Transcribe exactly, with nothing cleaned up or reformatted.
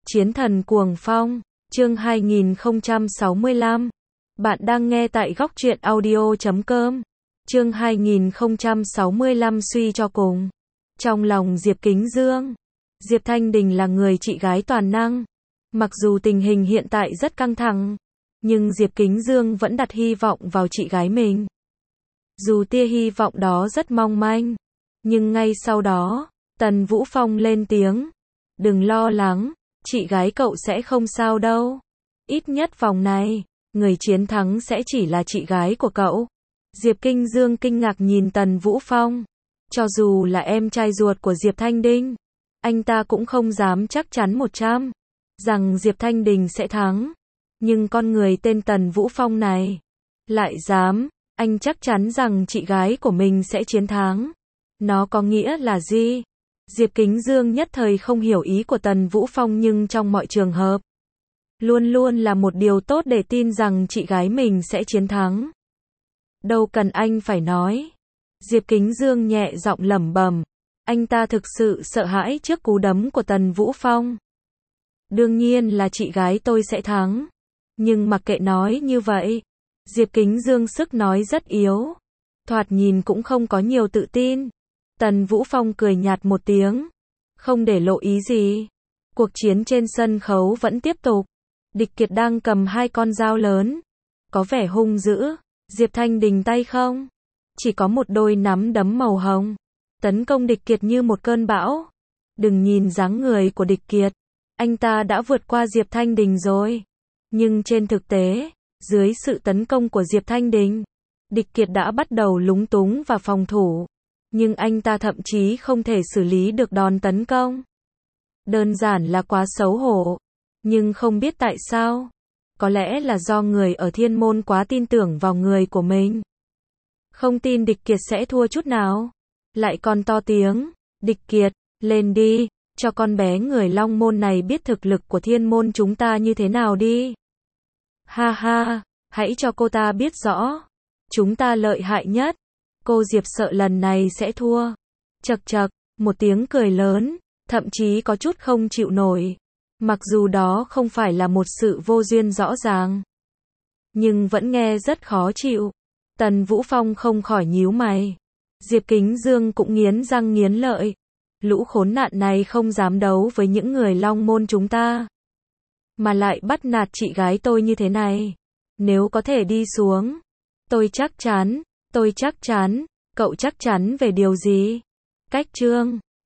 Chiến thần cuồng phong, chương hai nghìn không trăm sáu mươi lăm. Bạn đang nghe tại góc truyện audio chấm com. Chương hai nghìn không trăm sáu mươi lăm suy cho cùng. Trong lòng Diệp Kính Dương, Diệp Thanh Đình là người chị gái toàn năng. Mặc dù tình hình hiện tại rất căng thẳng, nhưng Diệp Kính Dương vẫn đặt hy vọng vào chị gái mình. Dù tia hy vọng đó rất mong manh, nhưng ngay sau đó, Tần Vũ Phong lên tiếng. Đừng lo lắng, chị gái cậu sẽ không sao đâu. Ít nhất vòng này, người chiến thắng sẽ chỉ là chị gái của cậu. Diệp Kinh Dương kinh ngạc nhìn Tần Vũ Phong. Cho dù là em trai ruột của Diệp Thanh Đình, anh ta cũng không dám chắc chắn một trăm rằng Diệp Thanh Đình sẽ thắng. Nhưng con người tên Tần Vũ Phong này lại dám, anh chắc chắn rằng chị gái của mình sẽ chiến thắng. Nó có nghĩa là gì? Diệp Kính Dương nhất thời không hiểu ý của Tần Vũ Phong, nhưng trong mọi trường hợp, luôn luôn là một điều tốt để tin rằng chị gái mình sẽ chiến thắng. Đâu cần anh phải nói. Diệp Kính Dương nhẹ giọng lẩm bẩm. Anh ta thực sự sợ hãi trước cú đấm của Tần Vũ Phong. Đương nhiên là chị gái tôi sẽ thắng. Nhưng mặc kệ nói như vậy, Diệp Kính Dương sức nói rất yếu, thoạt nhìn cũng không có nhiều tự tin. Tần Vũ Phong cười nhạt một tiếng, không để lộ ý gì. Cuộc chiến trên sân khấu vẫn tiếp tục. Địch Kiệt đang cầm hai con dao lớn, có vẻ hung dữ. Diệp Thanh Đình tay không, chỉ có một đôi nắm đấm màu hồng, tấn công Địch Kiệt như một cơn bão. Đừng nhìn dáng người của Địch Kiệt, anh ta đã vượt qua Diệp Thanh Đình rồi. Nhưng trên thực tế, dưới sự tấn công của Diệp Thanh Đình, Địch Kiệt đã bắt đầu lúng túng và phòng thủ. Nhưng anh ta thậm chí không thể xử lý được đòn tấn công. Đơn giản là quá xấu hổ. Nhưng không biết tại sao. Có lẽ là do người ở Thiên Môn quá tin tưởng vào người của mình. Không tin Địch Kiệt sẽ thua chút nào. Lại còn to tiếng. Địch Kiệt, lên đi, cho con bé người Long Môn này biết thực lực của Thiên Môn chúng ta như thế nào đi. Ha ha, hãy cho cô ta biết rõ. Chúng ta lợi hại nhất. Cô Diệp sợ lần này sẽ thua. Chậc chậc, một tiếng cười lớn, thậm chí có chút không chịu nổi. Mặc dù đó không phải là một sự vô duyên rõ ràng, nhưng vẫn nghe rất khó chịu. Tần Vũ Phong không khỏi nhíu mày. Diệp Kính Dương cũng nghiến răng nghiến lợi. Lũ khốn nạn này không dám đấu với những người Long Môn chúng ta, mà lại bắt nạt chị gái tôi như thế này. Nếu có thể đi xuống, tôi chắc chắn, tôi chắc chắn, cậu chắc chắn về điều gì? Cách chương